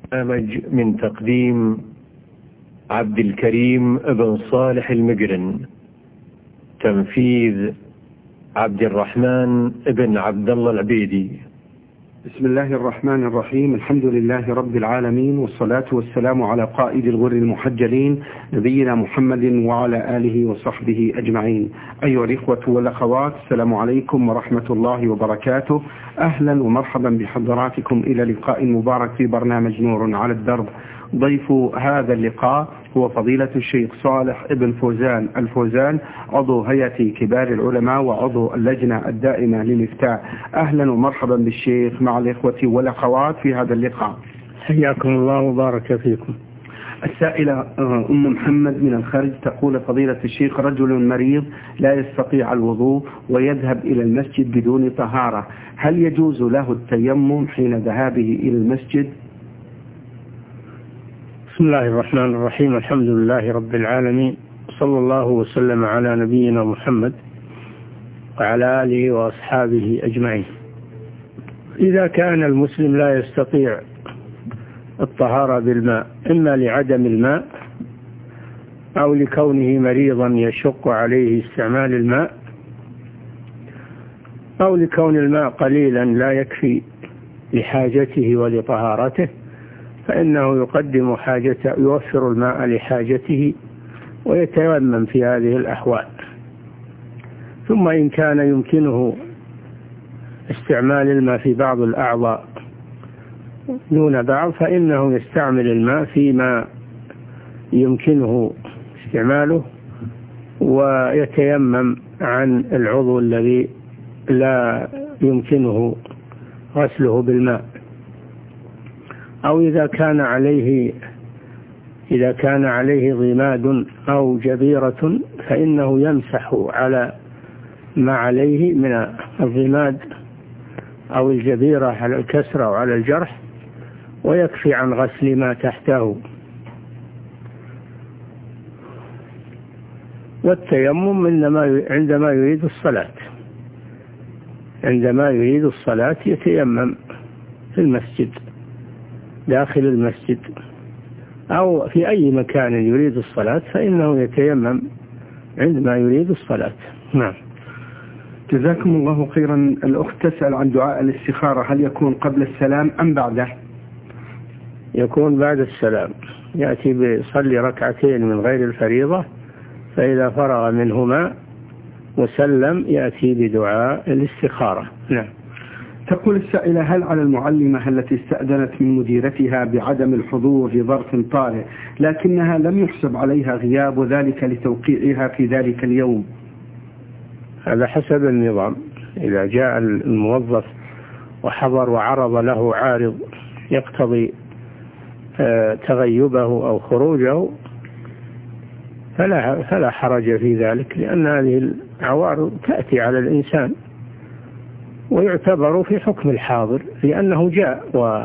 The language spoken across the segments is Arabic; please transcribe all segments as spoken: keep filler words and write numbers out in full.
برنامج من تقديم عبد الكريم بن صالح المقرن، تنفيذ عبد الرحمن بن عبد الله العبيدي. بسم الله الرحمن الرحيم. الحمد لله رب العالمين، والصلاة والسلام على قائد الغر المحجلين نبينا محمد وعلى آله وصحبه أجمعين. أيها الإخوة والأخوات، السلام عليكم ورحمة الله وبركاته. أهلا ومرحبا بحضراتكم إلى لقاء مبارك في برنامج نور على الدرب. ضيف هذا اللقاء هو فضيلة الشيخ صالح ابن فوزان الفوزان، عضو هيئة كبار العلماء وعضو اللجنة الدائمة للإفتاء. أهلا ومرحبا بالشيخ مع الإخوة والأخوات في هذا اللقاء. حياكم الله وبارك فيكم. السائلة أم محمد من الخارج تقول: فضيلة الشيخ، رجل مريض لا يستطيع الوضوء ويذهب إلى المسجد بدون طهارة، هل يجوز له التيمم حين ذهابه إلى المسجد؟ بسم الله الرحمن الرحيم. الحمد لله رب العالمين، صلى الله وسلم على نبينا محمد وعلى آله وأصحابه أجمعين. إذا كان المسلم لا يستطيع الطهارة بالماء، إما لعدم الماء أو لكونه مريضا يشق عليه استعمال الماء، أو لكون الماء قليلا لا يكفي لحاجته ولطهارته، فإنه يقدم حاجته، يوفر الماء لحاجته ويتيمم في هذه الأحوال. ثم إن كان يمكنه استعمال الماء في بعض الأعضاء دون بعض، فإنه يستعمل الماء فيما يمكنه استعماله ويتيمم عن العضو الذي لا يمكنه غسله بالماء. أو إذا كان عليه إذا كان عليه ضماد أو جبيرة، فإنه يمسح على ما عليه من الضماد أو الجبيرة على الكسر أو على الجرح، ويكفي عن غسل ما تحته. والتيمم إنما عندما يريد الصلاة عندما يريد الصلاة يتيمم في المسجد، داخل المسجد، أو في أي مكان يريد الصلاة فإنه يتيمم عندما يريد الصلاة. نعم. جزاكم الله خيرا. الأخت تسأل عن دعاء الاستخارة، هل يكون قبل السلام أم بعده؟ يكون بعد السلام. يأتي بيصلي ركعتين من غير الفريضة، فإذا فرغ منهما وسلم يأتي بدعاء الاستخارة. نعم. تقول السائلة: هل على المعلمة التي استأذنت من مديرتها بعدم الحضور لظرف طارئ لكنها لم يحسب عليها غياب وذلك لتوقيعها في ذلك اليوم؟ هذا حسب النظام. إذا جاء الموظف وحضر وعرض له عارض يقتضي تغيبه أو خروجه فلا, فلا حرج في ذلك، لأن هذه العوارض تأتي على الإنسان ويعتبر في حكم الحاضر، لأنه جاء و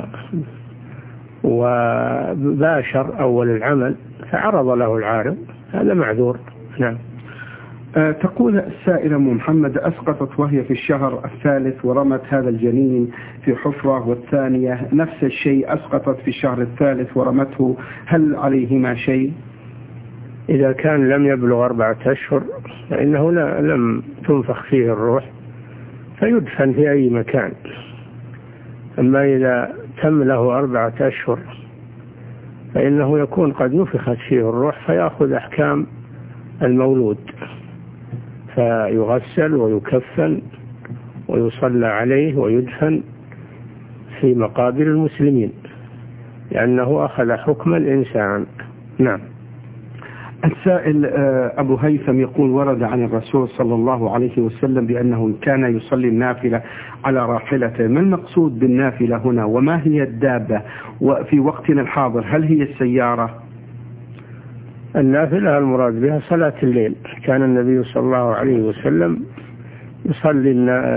وباشر أول العمل فعرض له العارض، هذا معذور. نعم. أه تقول السائلة أم محمد: أسقطت وهي في الشهر الثالث ورمت هذا الجنين في حفرة، والثانية نفس الشيء أسقطت في الشهر الثالث ورمته، هل عليهما شيء؟ إذا كان لم يبلغ أربعة أشهر فإنه لا لم تنفخ فيه الروح فيدفن في أي مكان. أما إذا تم له أربعة أشهر فإنه يكون قد نفخت فيه الروح فيأخذ أحكام المولود، فيغسل ويكفن ويصلى عليه ويدفن في مقابر المسلمين، لأنه أخذ حكم الإنسان. نعم. السائل أبو هيثم يقول: ورد عن الرسول صلى الله عليه وسلم بأنه كان يصلي النافلة على راحلته، ما المقصود بالنافلة هنا وما هي الدابة؟ وفي وقتنا الحاضر هل هي السيارة؟ النافلة المراد بها صلاة الليل. كان النبي صلى الله عليه وسلم يصلي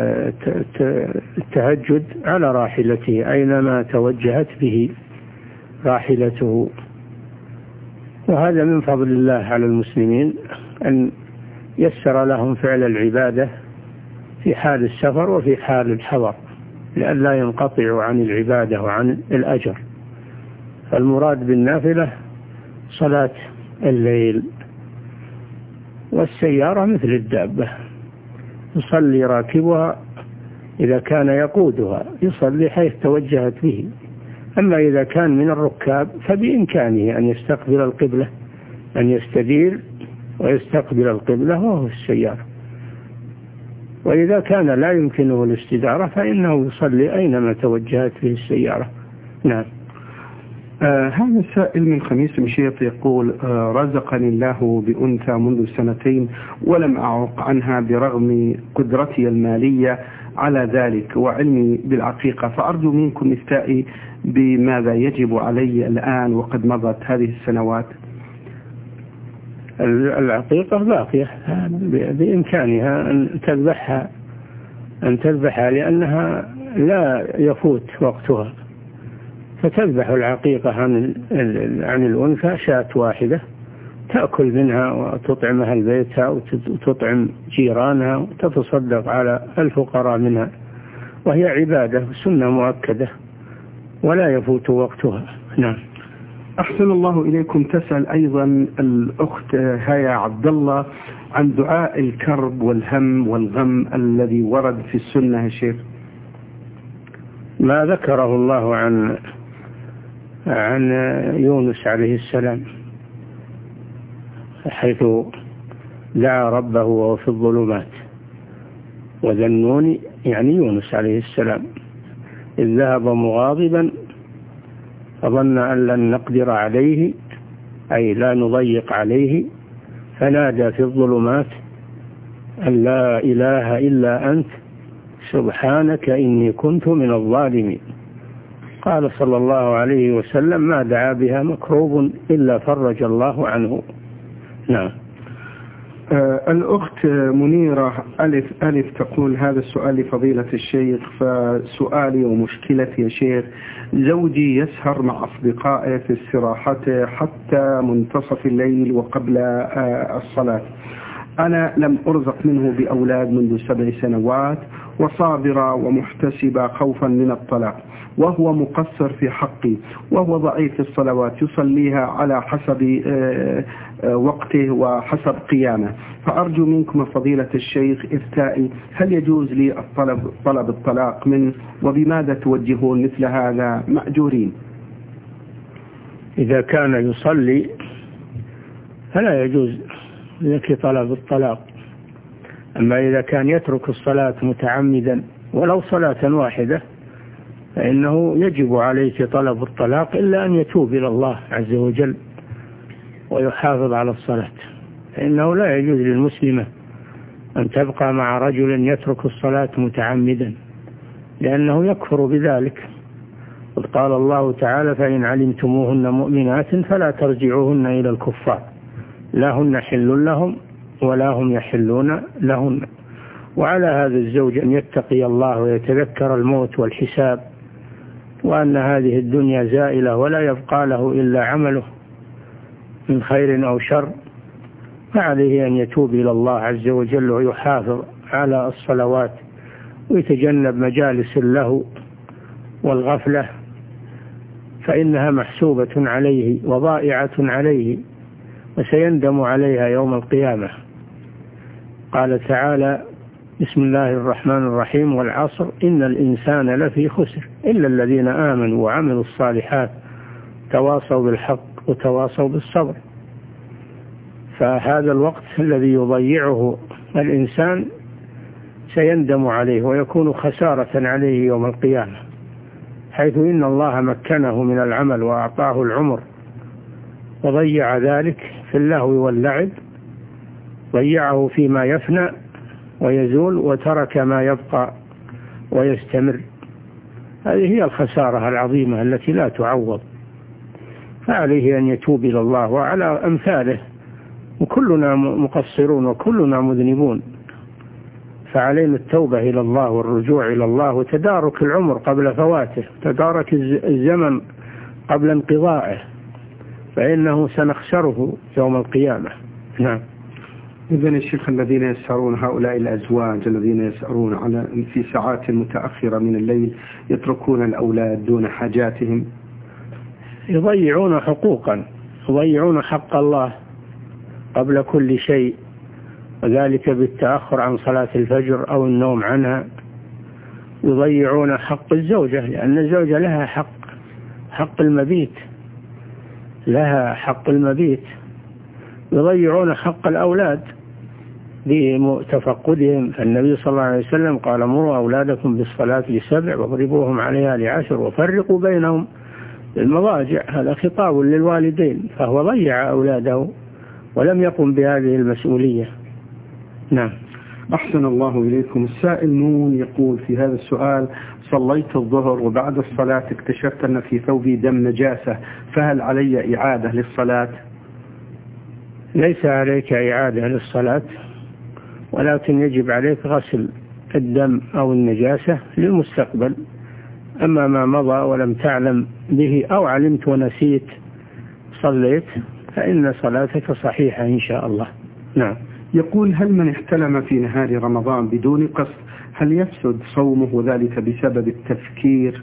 التهجد على راحلته أينما توجهت به راحلته، وهذا من فضل الله على المسلمين أن يسر لهم فعل العبادة في حال السفر وفي حال الحضر، لئلا ينقطعوا عن العبادة وعن الأجر. فالمراد بالنافلة صلاة الليل. والسيارة مثل الدابة يصلي راكبها إذا كان يقودها، يصلي حيث توجهت به. أما إذا كان من الركاب فبإمكانه أن يستقبل القبلة، أن يستدير ويستقبل القبلة وهو في السيارة. وإذا كان لا يمكنه الاستدارة فإنه يصلي أينما توجهت به السيارة. نعم. آه هذا سائل من خميس مشيط يقول: آه رزقني الله بأنثى منذ سنتين ولم أعق عنها برغم قدرتي المالية على ذلك وعلمي بالعقيقة، فأرجو منكم إفتائي بماذا يجب علي الآن وقد مضت هذه السنوات. العقيقة باقية، بإمكانها أن تذبحها أن تذبحها لأنها لا يفوت وقتها، فتذبح العقيقة عن عن الأنثى شاة واحدة تأكل منها وتطعمها البيتها وتطعم جيرانها وتتصدق على الفقراء منها، وهي عبادة سنة مؤكدة ولا يفوت وقتها. نعم. أحسن الله إليكم. تسأل أيضا الأخت هيا عبد الله عن دعاء الكرب والهم والغم الذي ورد في السنة يا شيخ. ما ذكره الله عن عن يونس عليه السلام حيث دعا ربه وهو في الظلمات، وذا النون يعني يونس عليه السلام إذ ذهب مغاضبا فظن أن لن نقدر عليه أي لا نضيق عليه، فنادى في الظلمات أن لا إله إلا أنت سبحانك إني كنت من الظالمين. قال صلى الله عليه وسلم: ما دعا بها مكروب إلا فرج الله عنه. نعم. آه الأخت منيرة ألف ألف تقول: هذا السؤال لفضيلة الشيخ، فسؤالي ومشكلتي يا شيخ: زوجي يسهر مع أصدقائه في استراحته حتى منتصف الليل وقبل آه الصلاة. أنا لم أرزق منه بأولاد منذ سبع سنوات وصابرة ومحتسبة خوفا من الطلاق، وهو مقصر في حقي وهو ضعيف في الصلوات يصليها على حسب وقته وحسب قيامه، فأرجو منكم فضيلة الشيخ إفتائي هل يجوز لي الطلب طلب الطلاق منه، وبماذا توجهون مثل هذا مأجورين؟ إذا كان يصلي فلا يجوز لك طلب الطلاق، أما إذا كان يترك الصلاة متعمدا ولو صلاة واحدة فإنه يجب عليه طلب الطلاق إلا أن يتوب إلى الله عز وجل ويحافظ على الصلاة، فإنه لا يجوز للمسلمة أن تبقى مع رجل يترك الصلاة متعمدا لأنه يكفر بذلك. قد قال الله تعالى: فإن علمتموهن مؤمنات فلا ترجعوهن إلى الكفار لا هن حل لهم ولا هم يحلون لهن. وعلى هذا الزوج أن يتقي الله ويتذكر الموت والحساب، وأن هذه الدنيا زائلة ولا يبقى له إلا عمله من خير أو شر، فعليه أن يتوب إلى الله عز وجل ويحافظ على الصلوات ويتجنب مجالس اللهو والغفلة، فإنها محسوبة عليه وضائعة عليه وسيندم عليها يوم القيامة. قال تعالى: بسم الله الرحمن الرحيم: والعصر إن الإنسان لفي خسر إلا الذين آمنوا وعملوا الصالحات تواصوا بالحق وتواصوا بالصبر. فهذا الوقت الذي يضيعه الإنسان سيندم عليه ويكون خسارة عليه يوم القيامة، حيث إن الله مكنه من العمل وأعطاه العمر وضيع ذلك في اللهو واللعب، ضيعه فيما يفنى ويزول وترك ما يبقى ويستمر. هذه هي الخسارة العظيمة التي لا تعوض، فعليه أن يتوب إلى الله وعلى أمثاله، وكلنا مقصرون وكلنا مذنبون، فعلينا التوبة إلى الله والرجوع إلى الله وتدارك العمر قبل فواته، تدارك الزمن قبل انقضائه، فإنه سنخسره يوم القيامة. نعم. إذن الشيخ الذين يسهرون، هؤلاء الأزواج الذين يسهرون على في ساعات متأخرة من الليل يتركون الأولاد دون حاجاتهم، يضيعون حقوقا، يضيعون حق الله قبل كل شيء، وذلك بالتأخر عن صلاة الفجر أو النوم عنها. يضيعون حق الزوجة، لأن الزوجة لها حق، حق المبيت، لها حق المبيت. يضيعون حق الأولاد بتفقدهم. النبي صلى الله عليه وسلم قال: مروا أولادكم بالصلاة لسبع واضربوهم عليها لعشر وفرقوا بينهم المضاجع. هذا خطاب للوالدين، فهو ضيع أولاده ولم يقم بهذه المسؤولية. نعم. أحسن الله إليكم. السائل نون يقول في هذا السؤال: صليت الظهر وبعد الصلاة اكتشفت أن في ثوبي دم نجاسة، فهل علي إعادة للصلاة؟ ليس عليك إعادة للصلاة، ولكن يجب عليك غسل الدم أو النجاسة للمستقبل. أما ما مضى ولم تعلم به أو علمت ونسيت صليت فإن صلاتك صحيحة إن شاء الله. نعم. يقول: هل من احتلم في نهار رمضان بدون قصد هل يفسد صومه وذلك بسبب التفكير؟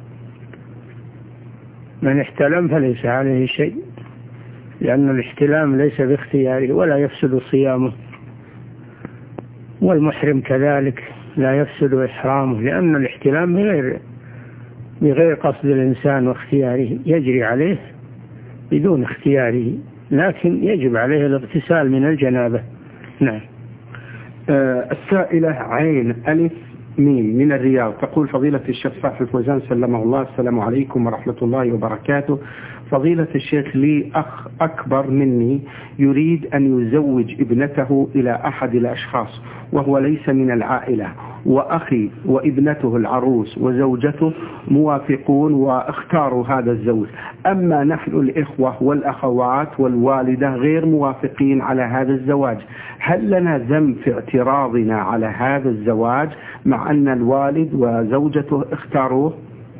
من احتلم فليس عليه شيء، لأن الاحتلام ليس باختياره ولا يفسد صيامه، والمحرم كذلك لا يفسد إحرامه، لأن الاحتلام بغير بغير قصد الإنسان واختياره، يجري عليه بدون اختياره، لكن يجب عليه الاغتسال من الجنابة. نعم. آه السائلة عين ألف ميم من الرياض تقول: فضيلة الشيخ صاحب الفوزان سلمه الله، السلام عليكم ورحمة الله وبركاته. فضيلة الشيخ، لي أخ أكبر مني يريد أن يزوج ابنته إلى أحد الأشخاص وهو ليس من العائلة، وأخي وابنته العروس وزوجته موافقون واختاروا هذا الزوج، أما نحن الإخوة والأخوات والوالدة غير موافقين على هذا الزواج. هل لنا ذنب في اعتراضنا على هذا الزواج مع أن الوالد وزوجته اختاروه؟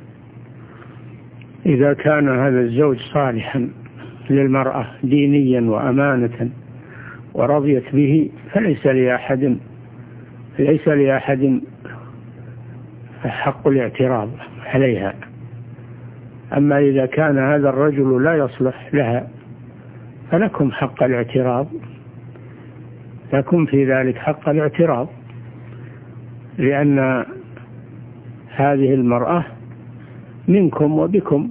إذا كان هذا الزوج صالحا للمرأة دينيا وأمانة ورضيت به فليس لأحد ليس لأحد حق الاعتراض عليها. أما إذا كان هذا الرجل لا يصلح لها فلكم حق الاعتراض، لكم في ذلك حق الاعتراض، لأن هذه المرأة منكم وبكم،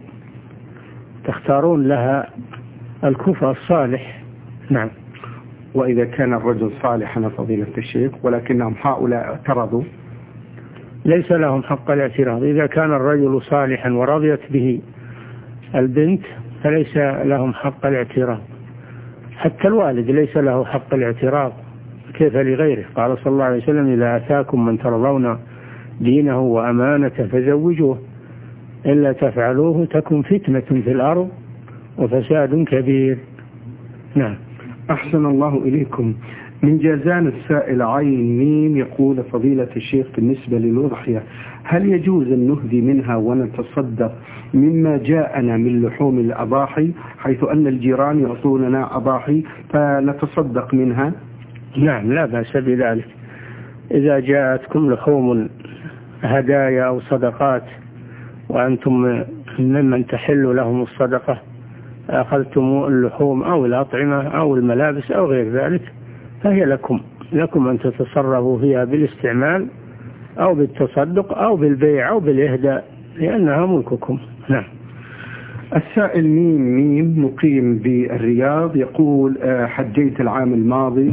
تختارون لها الكفء الصالح. نعم. وإذا كان الرجل صالحا فضيلة الشيخ ولكنهم هؤلاء اعترضوا؟ ليس لهم حق الاعتراض. إذا كان الرجل صالحا ورضيت به البنت فليس لهم حق الاعتراض، حتى الوالد ليس له حق الاعتراض، كيف لغيره؟ قال صلى الله عليه وسلم: إذا أتاكم من ترضون دينه وأمانته فزوجوه، إلا تفعلوه تكن فتنة في الأرض وفساد كبير. نعم. أحسن الله إليكم. من جازان السائل عين ميم يقول: فضيلة الشيخ، بالنسبة للأضحية هل يجوز أن نهدي منها ونتصدق مما جاءنا من لحوم الأضاحي، حيث أن الجيران يعطوننا أضاحي فنتصدق منها؟ نعم، لا بأس بذلك. إذا جاءتكم لحوم هدايا أو صدقات وأنتم ممن تحل لهم الصدقة، أخذتم اللحوم أو الأطعمة أو الملابس أو غير ذلك، فهي لكم لكم أن تتصرفوا فيها بالاستعمال أو بالتصدق أو بالبيع أو بالإهداء، لأنها ملككم. نعم. السائل ميم ميم مقيم بالرياض يقول: حجيت العام الماضي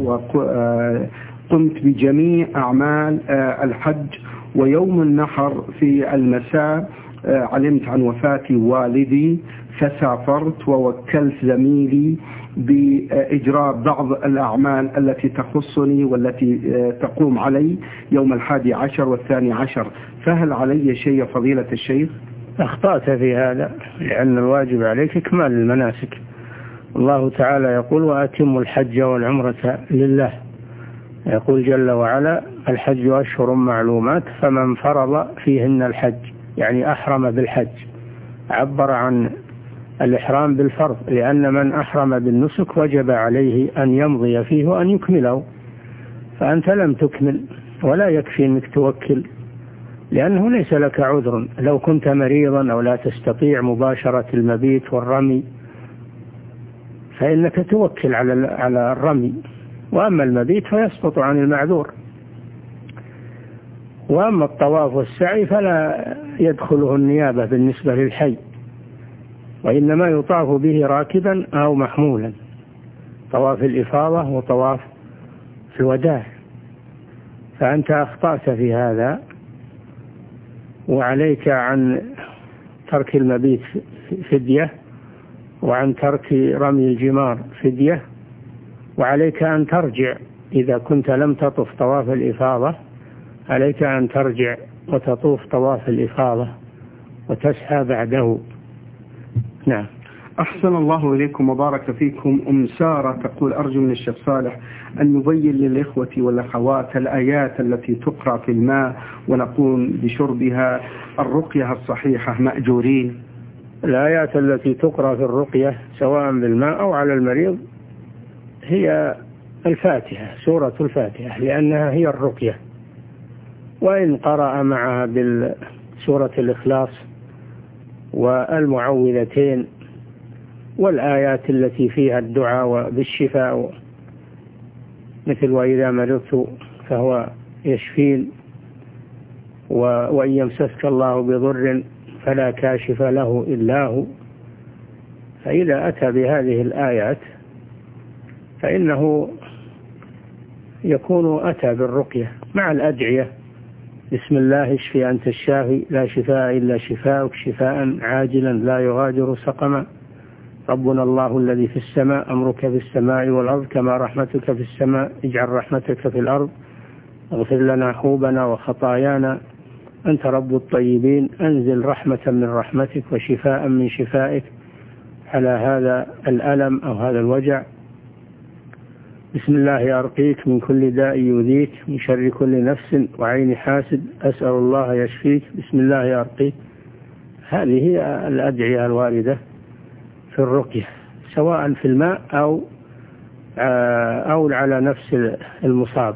وقمت بجميع أعمال الحج، ويوم النحر في المساء علمت عن وفاة والدي فسافرت ووكلت زميلي بإجراء بعض الأعمال التي تخصني والتي تقوم علي يوم الحادي عشر والثاني عشر، فهل علي شيء فضيلة الشيخ؟ أخطأت في هذا، لأن الواجب عليك إكمال المناسك. الله تعالى يقول: وأتموا الحج والعمرة لله. يقول جل وعلا: الحج أشهر معلومات فمن فرض فيهن الحج، يعني أحرم بالحج، عبر عن الإحرام بالفرض، لأن من أحرم بالنسك وجب عليه أن يمضي فيه وأن يكمله، فأنت لم تكمل، ولا يكفي أنك توكل لأنه ليس لك عذر. لو كنت مريضا أو لا تستطيع مباشرة المبيت والرمي فإنك توكل على على الرمي، وأما المبيت فيسقط عن المعذور. وأما الطواف والسعي فلا يدخله النيابة بالنسبة للحي، وإنما يطاف به راكبا أو محمولا، طواف الإفاضة وطواف الوداع. فأنت أخطأت في هذا، وعليك عن ترك المبيت فدية، وعن ترك رمي الجمار فدية، وعليك أن ترجع إذا كنت لم تطف طواف الإفاضة، عليك أن ترجع وتطوف طواف الإفاضة وتسعى بعده. نعم. أحسن الله إليكم وبارك فيكم. أم سارة تقول: أرجو من الشيخ صالح أن يبين للإخوة والأخوات الآيات التي تقرأ في الماء ونقوم بشربها الرقية الصحيحة مأجورين. الآيات التي تقرأ في الرقية سواء بالماء أو على المريض هي الفاتحة، سورة الفاتحة، لأنها هي الرقية. وإن قرأ معها بالسورة الإخلاص والمعوذتين والآيات التي فيها الدعاء بالشفاء، مثل وإذا مرضت فهو يشفين، وإن يمسسك الله بضر فلا كاشف له إلا هو. فإذا أتى بهذه الآيات فإنه يكون أتى بالرقية مع الأدعية: بسم الله اشفي أنت الشافي لا شفاء إلا شفاءك شفاء عاجلا لا يغادر سقما، ربنا الله الذي في السماء أمرك في السماء والأرض كما رحمتك في السماء اجعل رحمتك في الأرض، اغفر لنا حوبنا وخطايانا أنت رب الطيبين، أنزل رحمة من رحمتك وشفاء من شفائك على هذا الألم أو هذا الوجع، بسم الله أرقيك من كل داء يؤذيك من شر كل نفس وعين حاسد أسأل الله يشفيك، بسم الله أرقيك. هذه هي الأدعية الواردة في الرقية سواء في الماء أو أو على نفس المصاب،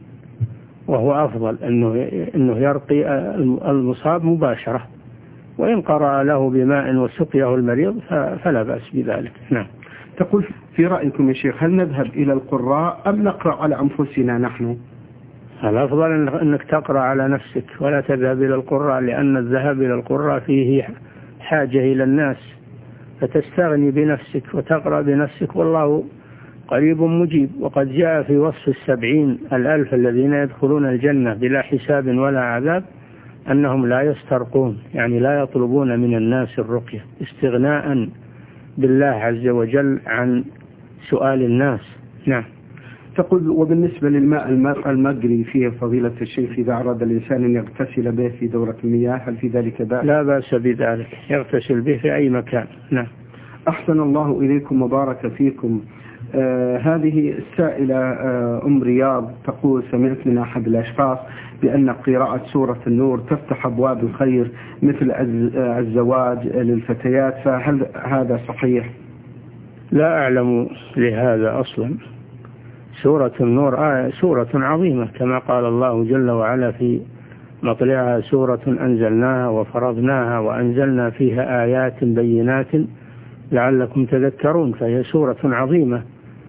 وهو أفضل أنه أنه يرقي المصاب مباشرة، وإن قرأ له بماء وسقيه المريض فلا بأس بذلك. نعم. تقول: في رأيكم يا شيخ هل نذهب إلى القراء أم نقرأ على أنفسنا نحن؟ الأفضل أنك تقرأ على نفسك ولا تذهب إلى القراء، لأن الذهاب إلى القراء فيه حاجة إلى الناس، فتستغني بنفسك وتقرأ بنفسك، والله قريب مجيب. وقد جاء في وصف السبعين الألف الذين يدخلون الجنة بلا حساب ولا عذاب أنهم لا يسترقون، يعني لا يطلبون من الناس الرقية، استغناء بالله عز وجل عن سؤال الناس. نعم. تقول: وبالنسبة للماء المجري فيه فضيلة الشيخ إذا أراد الإنسان أن يغتسل به في دورة المياه هل في ذلك بأس؟ لا بأس بذلك، يغتسل به في أي مكان. نعم. أحسن الله إليكم وبارك فيكم. آه هذه السائلة آه أم رياض تقول: سمعت من أحد الأشخاص بأن قراءة سورة النور تفتح أبواب الخير مثل الزواج للفتيات، فهل هذا صحيح؟ لا أعلم لهذا أصلا. سورة النور آية سورة عظيمة كما قال الله جل وعلا في مطلعها: سورة أنزلناها وفرضناها وأنزلنا فيها آيات بينات لعلكم تذكرون. فهي سورة عظيمة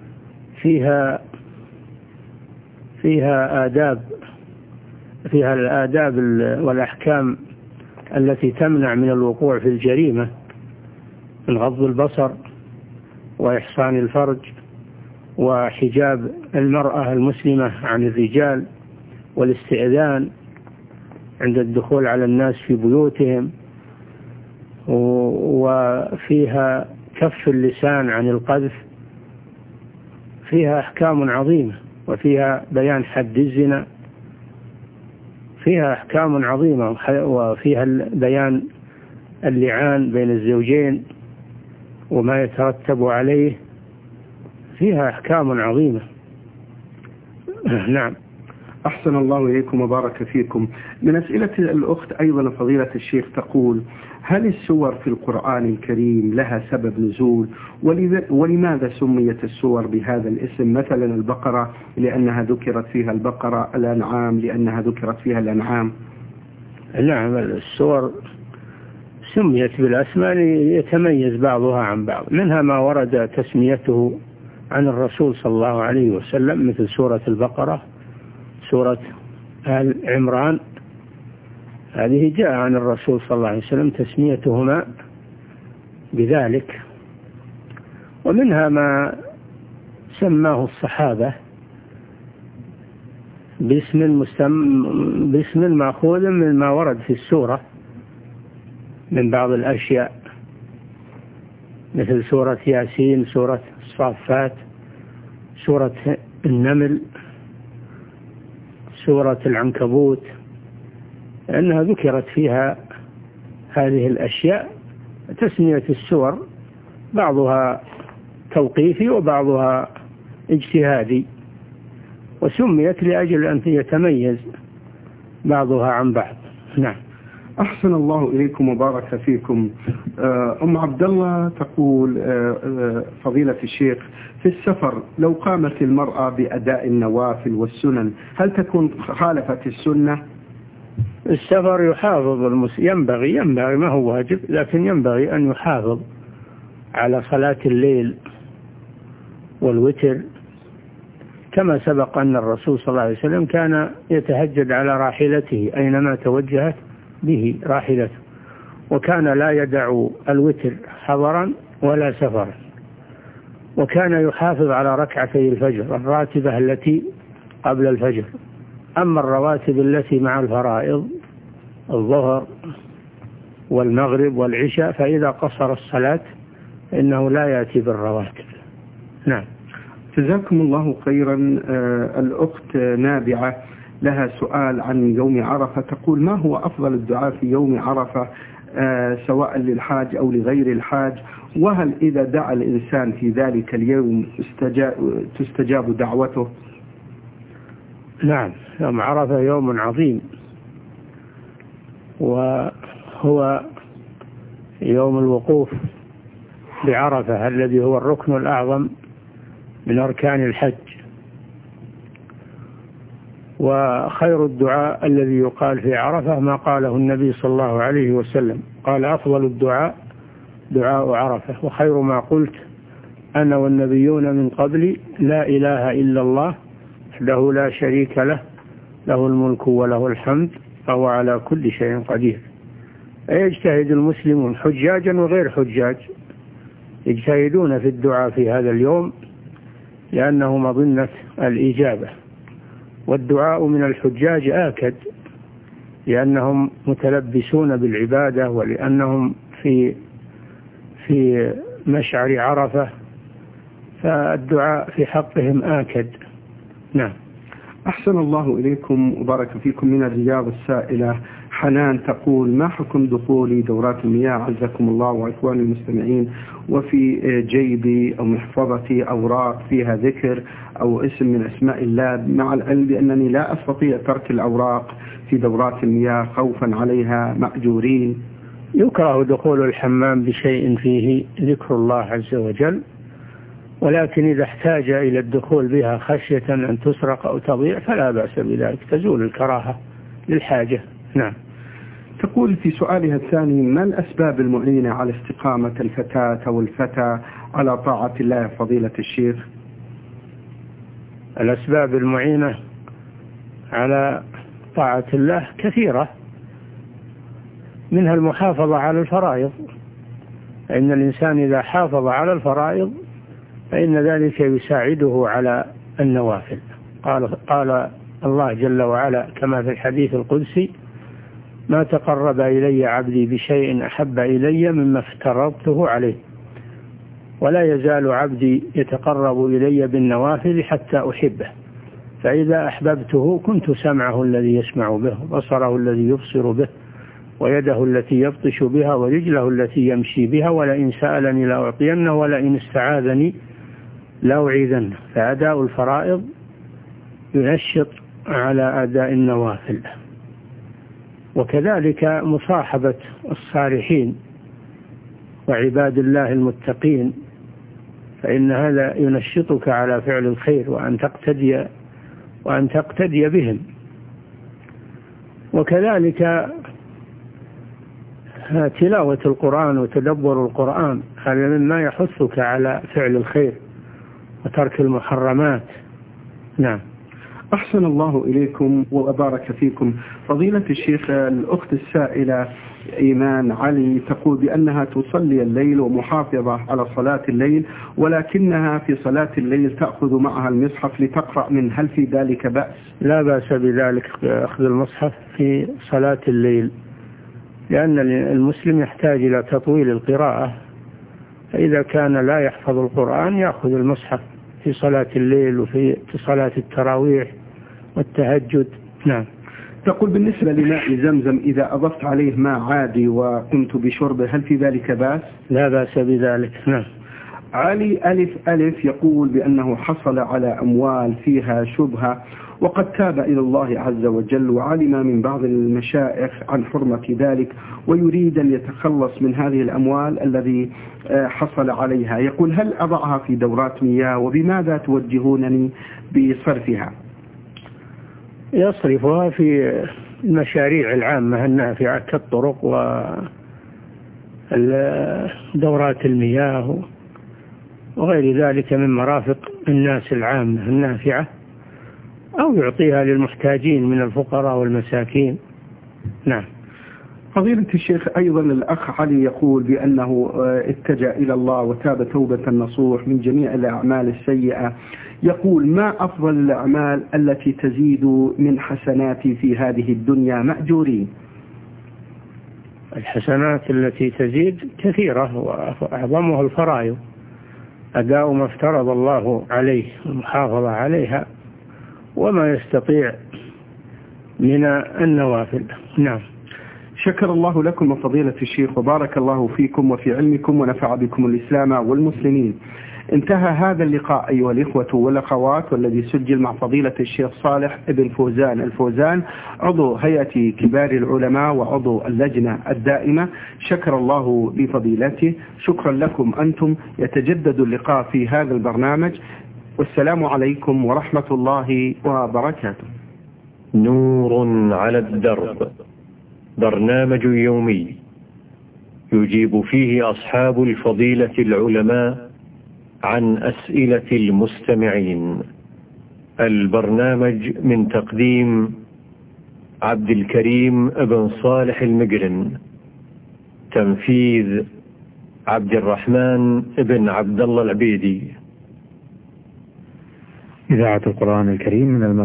فيها فيها آداب فيها الآداب والأحكام التي تمنع من الوقوع في الجريمة، من غض البصر وإحصان الفرج وحجاب المرأة المسلمة عن الرجال والاستئذان عند الدخول على الناس في بيوتهم، وفيها كف اللسان عن القذف. فيها أحكام عظيمة، وفيها بيان حد الزنا، فيها أحكام عظيمة، وفيها بيان اللعان بين الزوجين وما يترتب عليه، فيها أحكام عظيمة. نعم. أحسن الله إليكم وبارك فيكم. من أسئلة الأخت أيضا فضيلة الشيخ تقول: هل السور في القرآن الكريم لها سبب نزول؟ ولماذا سميت السور بهذا الاسم؟ مثلا البقرة لأنها ذكرت فيها البقرة، الأنعام لأنها ذكرت فيها الأنعام. نعم، السور سميت بالأسماء يتميز بعضها عن بعض، منها ما ورد تسميته عن الرسول صلى الله عليه وسلم مثل سورة البقرة، سورة آل عمران، هذه جاء عن الرسول صلى الله عليه وسلم تسميتهما بذلك. ومنها ما سماه الصحابة باسم مستم... باسم مأخوذ من ما ورد في السورة من بعض الأشياء، مثل سورة ياسين، سورة الصافات، سورة النمل، سورة العنكبوت، لأنها ذكرت فيها هذه الأشياء. تسمية السور بعضها توقيفي وبعضها اجتهادي، وسميت لأجل أن يتميز بعضها عن بعض. نعم. أحسن الله إليكم وبارك فيكم. أم عبد الله تقول فضيلة الشيخ، في السفر لو قامت المرأة بأداء النوافل والسنن هل تكون خالفت السنة؟ السفر يحافظ المس... ينبغي ينبغي ما هو واجب، لكن ينبغي أن يحافظ على صلاة الليل والوتر، كما سبق أن الرسول صلى الله عليه وسلم كان يتهجد على راحلته أينما توجهت به راحلته، وكان لا يدع الوتر حضرا ولا سفرا، وكان يحافظ على ركعتي الفجر الراتبة التي قبل الفجر. أما الرواتب التي مع الفرائض الظهر والمغرب والعشاء فإذا قصر الصلاة إنه لا يأتي بالرواتب. نعم. جزاكم الله خيرا. الأخت نابعة لها سؤال عن يوم عرفة، تقول ما هو أفضل الدعاء في يوم عرفة سواء للحاج أو لغير الحاج، وهل إذا دعا الإنسان في ذلك اليوم تستجاب دعوته؟ نعم، يوم عرفة يوم عظيم، وهو يوم الوقوف بعرفة الذي هو الركن الأعظم من أركان الحج. وخير الدعاء الذي يقال في عرفة ما قاله النبي صلى الله عليه وسلم، قال أفضل الدعاء دعاء عرفة، وخير ما قلت أنا والنبيون من قبلي لا إله إلا الله وحده لا شريك له له الملك وله الحمد وهو على كل شيء قدير. يجتهد المسلمون حجاجا وغير حجاج يجتهدون في الدعاء في هذا اليوم لأنه مظنة الإجابة، والدعاء من الحجاج آكد لأنهم متلبسون بالعبادة ولأنهم في في مشعر عرفة، فالدعاء في حقهم آكد. نعم. أحسن الله إليكم وبارك فيكم. من الرياض السائلة حنان تقول ما حكم دخول دورات المياه عزكم الله وإخواني المستمعين وفي جيبي أو محفظتي أوراق فيها ذكر أو اسم من أسماء الله، مع العلم بأنني لا أستطيع ترك الأوراق في دورات المياه خوفا عليها مأجورين؟ يكره دخول الحمام بشيء فيه ذكر الله عز وجل، ولكن إذا احتاج إلى الدخول بها خشية أن تسرق أو تضيع فلا بأس بذلك، تزول الكراهة للحاجة. نعم. تقول في سؤالها الثاني ما الأسباب المعينة على استقامة الفتاة أو الفتى على طاعة الله فضيلة الشيخ؟ الأسباب المعينة على طاعة الله كثيرة، منها المحافظة على الفرائض، فإن الإنسان إذا حافظ على الفرائض فإن ذلك يساعده على النوافل. قال, قال الله جل وعلا كما في الحديث القدسي ما تقرب إلي عبدي بشيء أحب إلي مما افترضته عليه، ولا يزال عبدي يتقرب إلي بالنوافل حتى أحبه، فإذا أحببته كنت سمعه الذي يسمع به، بصره الذي يبصر به، ويده التي يبطش بها، ورجله التي يمشي بها، ولئن سألني لأعطينه، ولئن استعاذني لأعيذنه. فأداء الفرائض ينشط على أداء النوافل، وكذلك مصاحبة الصالحين وعباد الله المتقين، فإن هذا ينشطك على فعل الخير وأن تقتدي وأن تقتدي بهم. وكذلك تلاوة القرآن وتدبر القرآن هذا مما يحثك على فعل الخير وترك المحرمات. نعم. أحسن الله إليكم وأبارك فيكم. فضيلة الشيخ، الأخت السائلة إيمان علي تقول بأنها تصلي الليل ومحافظة على صلاة الليل، ولكنها في صلاة الليل تأخذ معها المصحف لتقرأ منه، هل في ذلك بأس؟ لا بأس بذلك، أخذ المصحف في صلاة الليل، لأن المسلم يحتاج إلى تطويل القراءة، فإذا كان لا يحفظ القرآن يأخذ المصحف في صلاة الليل وفي صلاة التراويح والتهجد. نعم. تقول بالنسبة لماء زمزم إذا أضفت عليه ماء عادي وقمت بشربه هل في ذلك بأس؟ لا بأس بذلك. نعم. علي ألف ألف يقول بأنه حصل على أموال فيها شبهة وقد تاب إلى الله عز وجل، وعلم من بعض المشايخ عن حرمة ذلك ويريد أن يتخلص من هذه الأموال الذي حصل عليها. يقول هل أضعها في دورات مياه وبماذا توجهونني بصرفها؟ يصرفها في المشاريع العامة النافعة كالطرق ودورات المياه وغير ذلك من مرافق الناس العامة النافعة، أو يعطيها للمحتاجين من الفقراء والمساكين. نعم. فضيلة الشيخ، أيضا الأخ علي يقول بأنه اتجه إلى الله وتاب توبة نصوح من جميع الأعمال السيئة. يقول ما أفضل الأعمال التي تزيد من حسناتي في هذه الدنيا مأجورين؟ الحسنات التي تزيد كثيرة وأعظمها الفرائض، أداء ما افترض الله عليه والمحافظة عليها وما يستطيع من النوافل. نعم. شكر الله لكم فضيلة الشيخ وبارك الله فيكم وفي علمكم ونفع بكم الإسلام والمسلمين. انتهى هذا اللقاء أيها الإخوة والأخوات، والذي سجل مع فضيلة الشيخ صالح ابن فوزان الفوزان عضو هيئة كبار العلماء وعضو اللجنة الدائمة. شكر الله لفضيلته. شكرا لكم أنتم. يتجدد اللقاء في هذا البرنامج، والسلام عليكم ورحمة الله وبركاته. نور على الدرب، برنامج يومي يجيب فيه أصحاب الفضيلة العلماء عن أسئلة المستمعين. البرنامج من تقديم عبد الكريم بن صالح المقرن، تنفيذ عبد الرحمن بن عبد الله العبيدي. إذاعة القرآن الكريم من